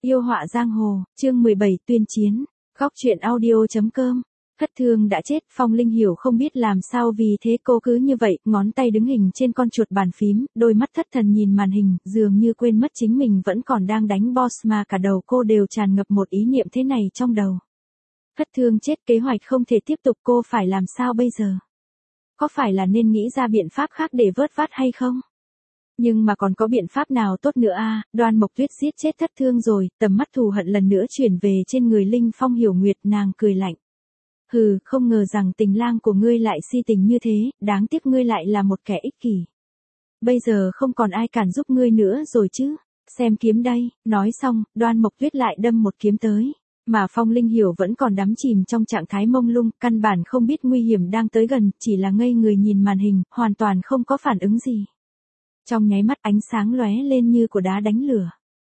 Yêu họa giang hồ, chương 17 tuyên chiến. Góc truyện audio.com. Thất Thương đã chết, Phong Linh Hiểu không biết làm sao vì thế cô cứ như vậy, ngón tay đứng hình trên con chuột bàn phím, đôi mắt thất thần nhìn màn hình, dường như quên mất chính mình vẫn còn đang đánh boss mà cả đầu cô đều tràn ngập một ý niệm thế này trong đầu. Thất Thương chết, kế hoạch không thể tiếp tục, cô phải làm sao bây giờ? Có phải là nên nghĩ ra biện pháp khác để vớt vát hay không? Nhưng mà còn có biện pháp nào tốt nữa à? Đoan Mộc Tuyết giết chết Thất Thương rồi, tầm mắt thù hận lần nữa chuyển về trên người Linh Phong Hiểu Nguyệt, nàng cười lạnh. Hừ, không ngờ rằng tình lang của ngươi lại si tình như thế, đáng tiếc ngươi lại là một kẻ ích kỷ. Bây giờ không còn ai cản giúp ngươi nữa rồi chứ, xem kiếm đây, nói xong, Đoan Mộc Tuyết lại đâm một kiếm tới. Mà Phong Linh Hiểu vẫn còn đắm chìm trong trạng thái mông lung, căn bản không biết nguy hiểm đang tới gần, chỉ là ngây người nhìn màn hình, hoàn toàn không có phản ứng gì. Trong nháy mắt ánh sáng lóe lên như của đá đánh lửa.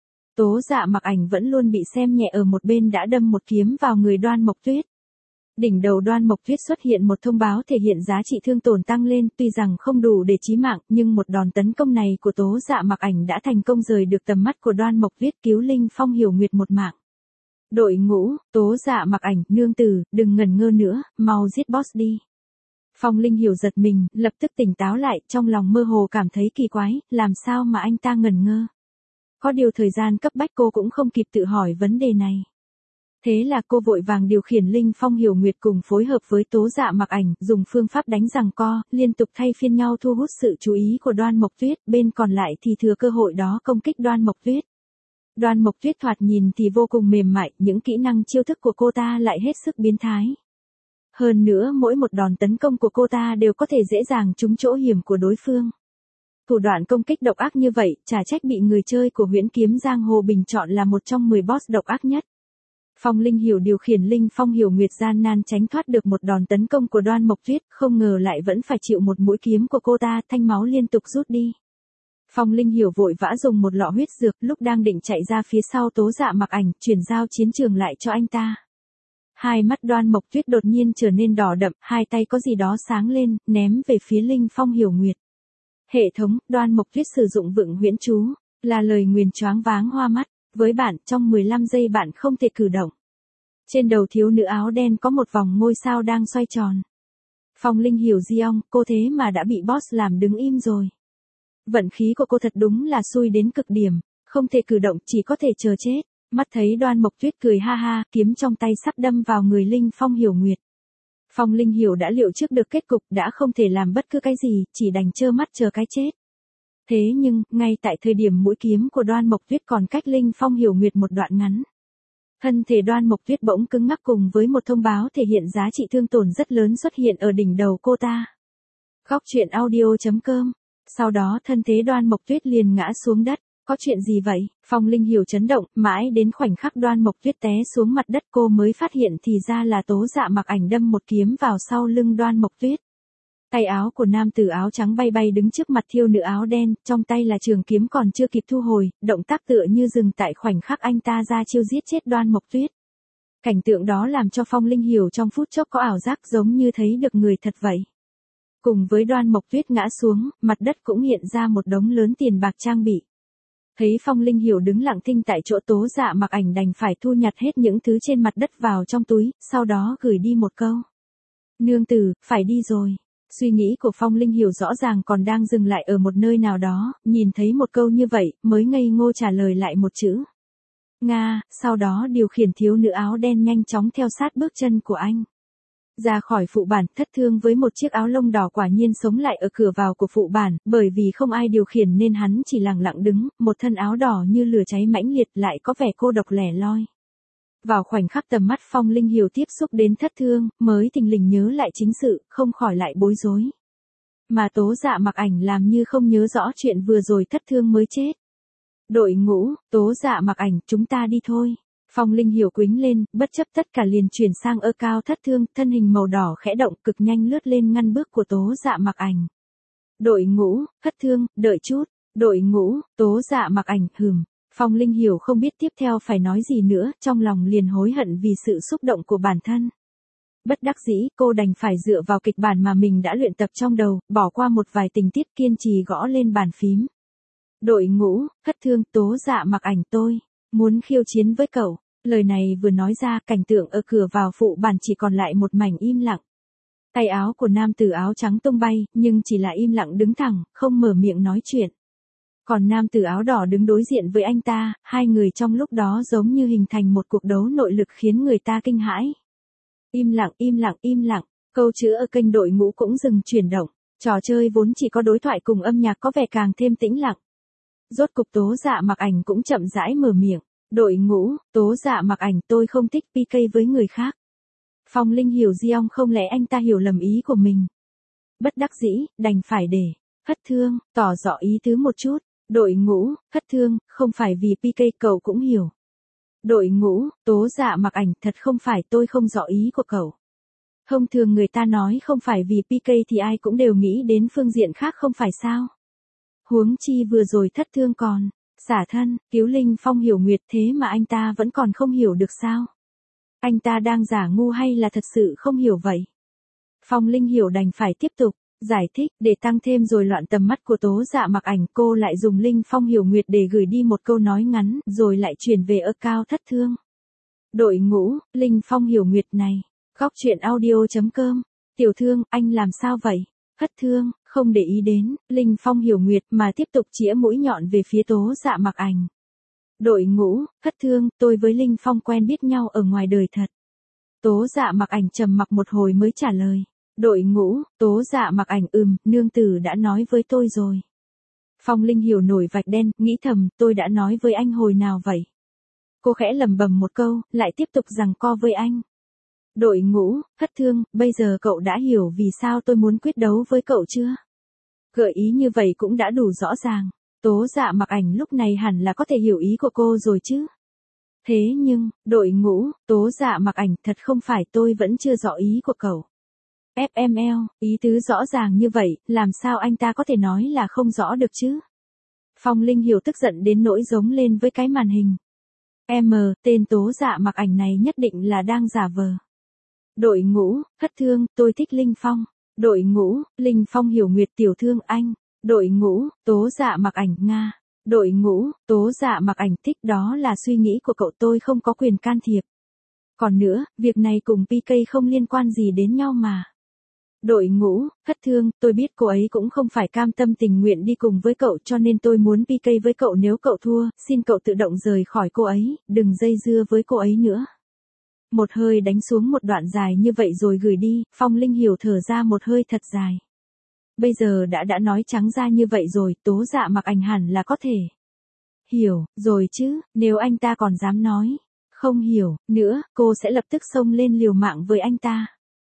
Tố Dạ Mặc Ảnh vẫn luôn bị xem nhẹ ở một bên đã đâm một kiếm vào người Đoan Mộc Tuyết. Đỉnh đầu Đoan Mộc Tuyết xuất hiện một thông báo thể hiện giá trị thương tổn tăng lên, tuy rằng không đủ để chí mạng, nhưng một đòn tấn công này của Tố Dạ Mặc Ảnh đã thành công rời được tầm mắt của Đoan Mộc Tuyết, cứu Linh Phong Hiểu Nguyệt một mạng. Đội ngũ, Tố Dạ Mặc Ảnh, nương tử, đừng ngần ngơ nữa, mau giết boss đi. Phong Linh Hiểu giật mình, lập tức tỉnh táo lại, trong lòng mơ hồ cảm thấy kỳ quái, làm sao mà anh ta ngần ngơ. Có điều thời gian cấp bách cô cũng không kịp tự hỏi vấn đề này. Thế là cô vội vàng điều khiển Linh Phong Hiểu Nguyệt cùng phối hợp với Tố Dạ Mặc Ảnh, dùng phương pháp đánh giằng co, liên tục thay phiên nhau thu hút sự chú ý của Đoan Mộc Tuyết, bên còn lại thì thừa cơ hội đó công kích Đoan Mộc Tuyết. Đoan Mộc Tuyết thoạt nhìn thì vô cùng mềm mại, những kỹ năng chiêu thức của cô ta lại hết sức biến thái. Hơn nữa mỗi một đòn tấn công của cô ta đều có thể dễ dàng trúng chỗ hiểm của đối phương. Thủ đoạn công kích độc ác như vậy, chả trách bị người chơi của Huyễn Kiếm Giang Hồ bình chọn là một trong 10 boss độc ác nhất. Phong Linh Hiểu điều khiển Linh Phong Hiểu Nguyệt gian nan tránh thoát được một đòn tấn công của Đoan Mộc Tuyết, không ngờ lại vẫn phải chịu một mũi kiếm của cô ta, thanh máu liên tục rút đi. Phong Linh Hiểu vội vã dùng một lọ huyết dược, lúc đang định chạy ra phía sau Tố Dạ Mặc Ảnh, chuyển giao chiến trường lại cho anh ta. Hai mắt Đoan Mộc Tuyết đột nhiên trở nên đỏ đậm, hai tay có gì đó sáng lên, ném về phía Linh Phong Hiểu Nguyệt. Hệ thống, Đoan Mộc Tuyết sử dụng vựng huyễn chú, là lời nguyền choáng váng hoa mắt, với bạn, trong 15 giây bạn không thể cử động. Trên đầu thiếu nữ áo đen có một vòng ngôi sao đang xoay tròn. Phong Linh Hiểu Diong, cô thế mà đã bị boss làm đứng im rồi. Vận khí của cô thật đúng là xui đến cực điểm, không thể cử động, chỉ có thể chờ chết. Mắt thấy Đoan Mộc Tuyết cười ha ha, kiếm trong tay sắp đâm vào người Linh Phong Hiểu Nguyệt. Phong Linh Hiểu đã liệu trước được kết cục, đã không thể làm bất cứ cái gì, chỉ đành trơ mắt chờ cái chết. Thế nhưng, ngay tại thời điểm mũi kiếm của Đoan Mộc Tuyết còn cách Linh Phong Hiểu Nguyệt một đoạn ngắn, thân thể Đoan Mộc Tuyết bỗng cứng ngắc cùng với một thông báo thể hiện giá trị thương tổn rất lớn xuất hiện ở đỉnh đầu cô ta. Góc truyện audio.com. Sau đó thân thế Đoan Mộc Tuyết liền ngã xuống đất. Có chuyện gì vậy? Phong Linh Hiểu chấn động, mãi đến khoảnh khắc Đoan Mộc Tuyết té xuống mặt đất cô mới phát hiện thì ra là Tố Dạ Mặc Ảnh đâm một kiếm vào sau lưng Đoan Mộc Tuyết. Tay áo của nam tử áo trắng bay bay đứng trước mặt thiếu nữ áo đen, trong tay là trường kiếm còn chưa kịp thu hồi, động tác tựa như dừng tại khoảnh khắc anh ta ra chiêu giết chết Đoan Mộc Tuyết. Cảnh tượng đó làm cho Phong Linh Hiểu trong phút chốc có ảo giác giống như thấy được người thật vậy. Cùng với Đoan Mộc Tuyết ngã xuống, mặt đất cũng hiện ra một đống lớn tiền bạc trang bị. Thấy Phong Linh Hiểu đứng lặng thinh tại chỗ, Tố Dạ Mặc Ảnh đành phải thu nhặt hết những thứ trên mặt đất vào trong túi, sau đó gửi đi một câu. Nương tử, phải đi rồi. Suy nghĩ của Phong Linh Hiểu rõ ràng còn đang dừng lại ở một nơi nào đó, nhìn thấy một câu như vậy, mới ngây ngô trả lời lại một chữ. Nga, sau đó điều khiển thiếu nữ áo đen nhanh chóng theo sát bước chân của anh. Ra khỏi phụ bản, Thất Thương với một chiếc áo lông đỏ quả nhiên sống lại ở cửa vào của phụ bản, bởi vì không ai điều khiển nên hắn chỉ lặng lặng đứng, một thân áo đỏ như lửa cháy mãnh liệt lại có vẻ cô độc lẻ loi. Vào khoảnh khắc tầm mắt Phong Linh Hiểu tiếp xúc đến Thất Thương, mới thình lình nhớ lại chính sự, không khỏi lại bối rối. Mà Tố Dạ Mặc Ảnh làm như không nhớ rõ chuyện vừa rồi Thất Thương mới chết. Đội ngũ, Tố Dạ Mặc Ảnh, chúng ta đi thôi. Phong Linh Hiểu quĩnh lên, bất chấp tất cả liền chuyển sang ơ cao Thất Thương, thân hình màu đỏ khẽ động cực nhanh lướt lên ngăn bước của Tố Dạ Mặc Ảnh. Đội ngũ, Thất Thương, đợi chút. Đội ngũ, Tố Dạ Mặc Ảnh, Phong Linh Hiểu không biết tiếp theo phải nói gì nữa, trong lòng liền hối hận vì sự xúc động của bản thân. Bất đắc dĩ, cô đành phải dựa vào kịch bản mà mình đã luyện tập trong đầu, bỏ qua một vài tình tiết, kiên trì gõ lên bàn phím. Đội ngũ, Thất Thương, Tố Dạ Mặc Ảnh, tôi. Muốn khiêu chiến với cậu. Lời này vừa nói ra, cảnh tượng ở cửa vào phụ bản chỉ còn lại một mảnh im lặng. Tay áo của nam tử áo trắng tung bay, nhưng chỉ là im lặng đứng thẳng, không mở miệng nói chuyện. Còn nam tử áo đỏ đứng đối diện với anh ta, hai người trong lúc đó giống như hình thành một cuộc đấu nội lực khiến người ta kinh hãi. Im lặng, im lặng, im lặng, câu chữ ở kênh đội ngũ cũng dừng chuyển động. Trò chơi vốn chỉ có đối thoại cùng âm nhạc có vẻ càng thêm tĩnh lặng. Rốt cục Tố Dạ Mặc Ảnh cũng chậm rãi mở miệng. Đội ngũ, Tố Dạ Mặc Ảnh, tôi không thích PK với người khác. Phong Linh hiểu Diong không lẽ anh ta hiểu lầm ý của mình. Bất đắc dĩ, đành phải để. Hất Thương, tỏ rõ ý tứ một chút. Đội ngũ, Hất Thương, không phải vì PK cậu cũng hiểu. Đội ngũ, Tố Dạ Mặc Ảnh, thật không phải tôi không rõ ý của cậu. Thông thường người ta nói không phải vì PK thì ai cũng đều nghĩ đến phương diện khác không phải sao. Huống chi vừa rồi Thất Thương còn, xả thân, cứu Linh Phong Hiểu Nguyệt thế mà anh ta vẫn còn không hiểu được sao. Anh ta đang giả ngu hay là thật sự không hiểu vậy? Phong Linh Hiểu đành phải tiếp tục, giải thích, để tăng thêm rồi loạn tầm mắt của Tố Dạ Mặc Ảnh, cô lại dùng Linh Phong Hiểu Nguyệt để gửi đi một câu nói ngắn, rồi lại chuyển về cao Thất Thương. Đội ngũ, Linh Phong Hiểu Nguyệt này. Góc truyện audio.com. Tiểu Thương, anh làm sao vậy? Hất Thương, không để ý đến, Linh Phong Hiểu Nguyệt mà tiếp tục chĩa mũi nhọn về phía Tố Dạ Mặc Ảnh. Đội ngũ, Hất Thương, tôi với Linh Phong quen biết nhau ở ngoài đời thật. Tố Dạ Mặc Ảnh trầm mặc một hồi mới trả lời. Đội ngũ, Tố Dạ Mặc Ảnh, nương tử đã nói với tôi rồi. Phong Linh Hiểu nổi vạch đen, nghĩ thầm, tôi đã nói với anh hồi nào vậy? Cô khẽ lẩm bẩm một câu, lại tiếp tục giằng co với anh. Đội ngũ, Hất Thương, bây giờ cậu đã hiểu vì sao tôi muốn quyết đấu với cậu chưa? Gợi ý như vậy cũng đã đủ rõ ràng. Tố Dạ Mặc Ảnh lúc này hẳn là có thể hiểu ý của cô rồi chứ. Thế nhưng, đội ngũ, Tố Dạ Mặc Ảnh, thật không phải tôi vẫn chưa rõ ý của cậu. FML, ý tứ rõ ràng như vậy, làm sao anh ta có thể nói là không rõ được chứ? Phong Linh Hiểu tức giận đến nỗi giống lên với cái màn hình. Tên Tố Dạ Mặc Ảnh này nhất định là đang giả vờ. Đội ngũ, Hất Thương, tôi thích Linh Phong. Đội ngũ, Linh Phong Hiểu Nguyệt, Tiểu Thương anh. Đội ngũ, Tố Dạ Mặc Ảnh, Nga. Đội ngũ, Tố Dạ Mặc Ảnh, thích, đó là suy nghĩ của cậu, tôi không có quyền can thiệp. Còn nữa, việc này cùng PK không liên quan gì đến nhau mà. Đội ngũ, Hất Thương, tôi biết cô ấy cũng không phải cam tâm tình nguyện đi cùng với cậu, cho nên tôi muốn PK với cậu, nếu cậu thua, xin cậu tự động rời khỏi cô ấy, đừng dây dưa với cô ấy nữa. Một hơi đánh xuống một đoạn dài như vậy rồi gửi đi, Phong Linh Hiểu thở ra một hơi thật dài. Bây giờ đã nói trắng ra như vậy rồi, Tố Dạ Mặc Ảnh hẳn là có thể hiểu rồi chứ, nếu anh ta còn dám nói không hiểu nữa, cô sẽ lập tức xông lên liều mạng với anh ta.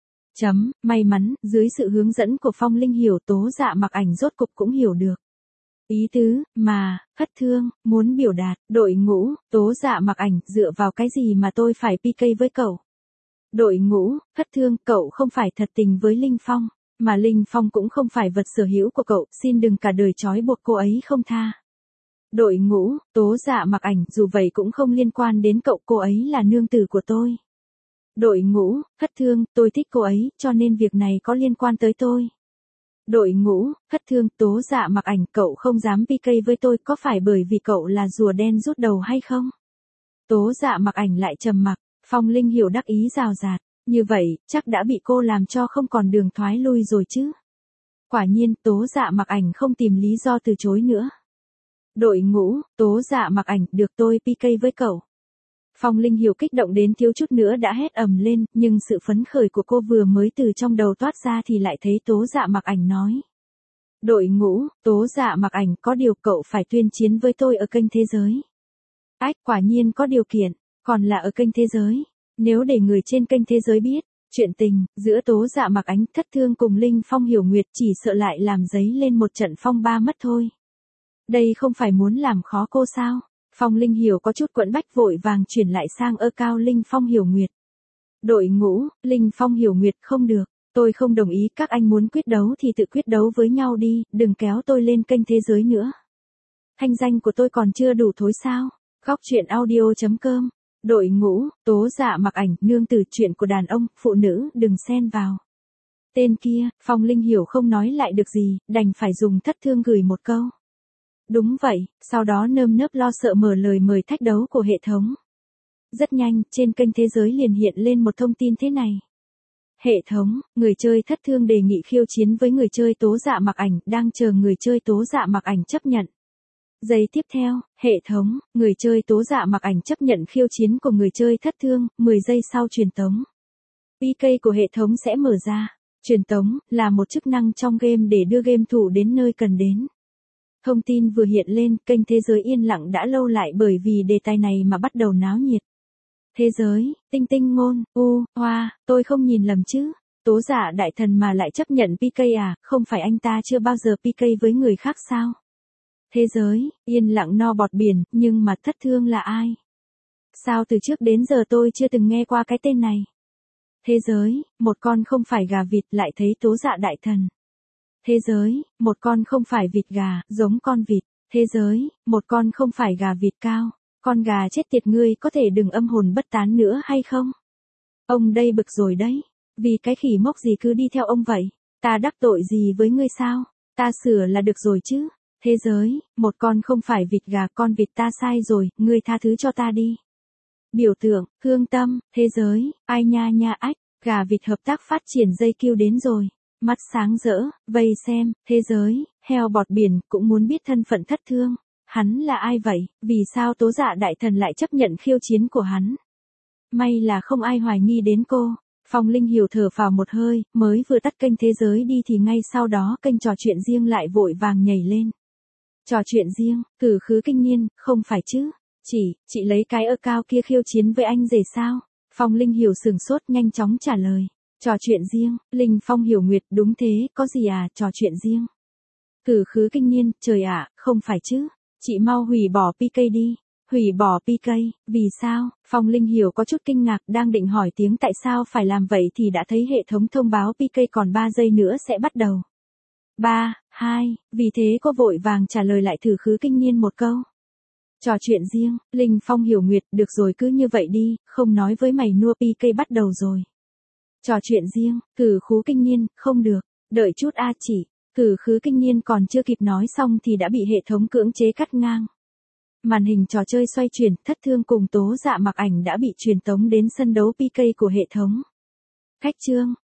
May mắn, dưới sự hướng dẫn của Phong Linh Hiểu, Tố Dạ Mặc Ảnh rốt cục cũng hiểu được ý tứ mà Hất Thương muốn biểu đạt. Đội ngũ, Tố Dạ Mặc Ảnh, dựa vào cái gì mà tôi phải PK với cậu? Đội ngũ, Hất Thương, cậu không phải thật tình với Linh Phong, mà Linh Phong cũng không phải vật sở hữu của cậu, xin đừng cả đời trói buộc cô ấy không tha. Đội ngũ, Tố Dạ Mặc Ảnh, dù vậy cũng không liên quan đến cậu, cô ấy là nương tử của tôi. Đội ngũ, Hất Thương, tôi thích cô ấy, cho nên việc này có liên quan tới tôi. Đội ngũ, Hất Thương, Tố Dạ Mặc Ảnh, cậu không dám PK với tôi, có phải bởi vì cậu là rùa đen rút đầu hay không? Tố Dạ Mặc Ảnh lại trầm mặc, Phong Linh Hiểu đắc ý rào rạt, như vậy, chắc đã bị cô làm cho không còn đường thoái lui rồi chứ. Quả nhiên, Tố Dạ Mặc Ảnh không tìm lý do từ chối nữa. Đội ngũ, Tố Dạ Mặc Ảnh, được, tôi PK với cậu. Phong Linh Hiểu kích động đến thiếu chút nữa đã hét ầm lên, nhưng sự phấn khởi của cô vừa mới từ trong đầu toát ra thì lại thấy Tố Dạ Mặc Ảnh nói. Đội ngũ, Tố Dạ Mặc Ảnh, có điều cậu phải tuyên chiến với tôi ở kênh thế giới. Ách, quả nhiên có điều kiện, còn là ở kênh thế giới. Nếu để người trên kênh thế giới biết chuyện tình giữa Tố Dạ Mặc Ảnh, Thất Thương cùng Linh Phong Hiểu Nguyệt, chỉ sợ lại làm dấy lên một trận phong ba mất thôi. Đây không phải muốn làm khó cô sao? Phong Linh Hiểu có chút quẫn bách vội vàng chuyển lại sang cao Linh Phong Hiểu Nguyệt. Đội ngũ, Linh Phong Hiểu Nguyệt, không được, tôi không đồng ý, các anh muốn quyết đấu thì tự quyết đấu với nhau đi, đừng kéo tôi lên kênh thế giới nữa. Thanh danh của tôi còn chưa đủ thối sao? Góc truyện audio.com. Đội ngũ, Tố Dạ Mặc Ảnh, nương tử, chuyện của đàn ông, phụ nữ đừng xen vào. Tên kia, Phong Linh Hiểu không nói lại được gì, đành phải dùng Thất Thương gửi một câu. Đúng vậy, sau đó nơm nớp lo sợ mở lời mời thách đấu của hệ thống. Rất nhanh, trên kênh thế giới liền hiện lên một thông tin thế này. Hệ thống, người chơi thất thương đề nghị khiêu chiến với người chơi Tố Dạ Mặc Ảnh, đang chờ người chơi Tố Dạ Mặc Ảnh chấp nhận. Giây tiếp theo, hệ thống, người chơi Tố Dạ Mặc Ảnh chấp nhận khiêu chiến của người chơi thất thương, 10 giây sau truyền tống. PK của hệ thống sẽ mở ra. Truyền tống là một chức năng trong game để đưa game thủ đến nơi cần đến. Thông tin vừa hiện lên, kênh thế giới yên lặng đã lâu lại bởi vì đề tài này mà bắt đầu náo nhiệt. Thế giới, tinh tinh ngôn, hoa, tôi không nhìn lầm chứ. Tố Dạ đại thần mà lại chấp nhận PK à, không phải anh ta chưa bao giờ PK với người khác sao? Thế giới, yên lặng no bọt biển, nhưng mà thất thương là ai? Sao từ trước đến giờ tôi chưa từng nghe qua cái tên này? Thế giới, một con không phải gà vịt lại thấy Tố Dạ đại thần. Thế giới, một con không phải vịt gà, giống con vịt. Thế giới, một con không phải gà vịt cao. Con gà chết tiệt, ngươi có thể đừng âm hồn bất tán nữa hay không? Ông đây bực rồi đấy. Vì cái khỉ mốc gì cứ đi theo ông vậy? Ta đắc tội gì với ngươi sao? Ta sửa là được rồi chứ. Thế giới, một con không phải vịt gà, con vịt ta sai rồi, ngươi tha thứ cho ta đi. Biểu tượng, hương tâm, thế giới, ai nha nha ách, gà vịt hợp tác phát triển dây kêu đến rồi. Mắt sáng rỡ, vây xem, thế giới, heo bọt biển, cũng muốn biết thân phận thất thương. Hắn là ai vậy, vì sao Tố Dạ đại thần lại chấp nhận khiêu chiến của hắn? May là không ai hoài nghi đến cô. Phong Linh Hiểu thở phào một hơi, mới vừa tắt kênh thế giới đi thì ngay sau đó kênh trò chuyện riêng lại vội vàng nhảy lên. Trò chuyện riêng, Cử Khứ Kinh Niên, không phải chứ? Chị lấy cái ơ cao kia khiêu chiến với anh rể sao? Phong Linh Hiểu sửng sốt nhanh chóng trả lời. Trò chuyện riêng, Linh Phong Hiểu Nguyệt, đúng thế, có gì à, trò chuyện riêng. Cử Khứ Kinh Niên, trời ạ, không phải chứ? Chị mau hủy bỏ PK đi. Hủy bỏ PK, vì sao? Phong Linh Hiểu có chút kinh ngạc, đang định hỏi tiếng tại sao phải làm vậy thì đã thấy hệ thống thông báo PK còn 3 giây nữa sẽ bắt đầu. 3, 2, vì thế cô vội vàng trả lời lại Cử Khứ Kinh Niên một câu. Trò chuyện riêng, Linh Phong Hiểu Nguyệt, được rồi cứ như vậy đi, không nói với mày nua, PK bắt đầu rồi. Trò chuyện riêng, Cử Khứ Kinh Niên, không được, đợi chút a chị. Cử Khứ Kinh Niên còn chưa kịp nói xong thì đã bị hệ thống cưỡng chế cắt ngang. Màn hình trò chơi xoay chuyển, thất thương cùng Tố Dạ Mặc Ảnh đã bị truyền tống đến sân đấu PK của hệ thống. Khách trương,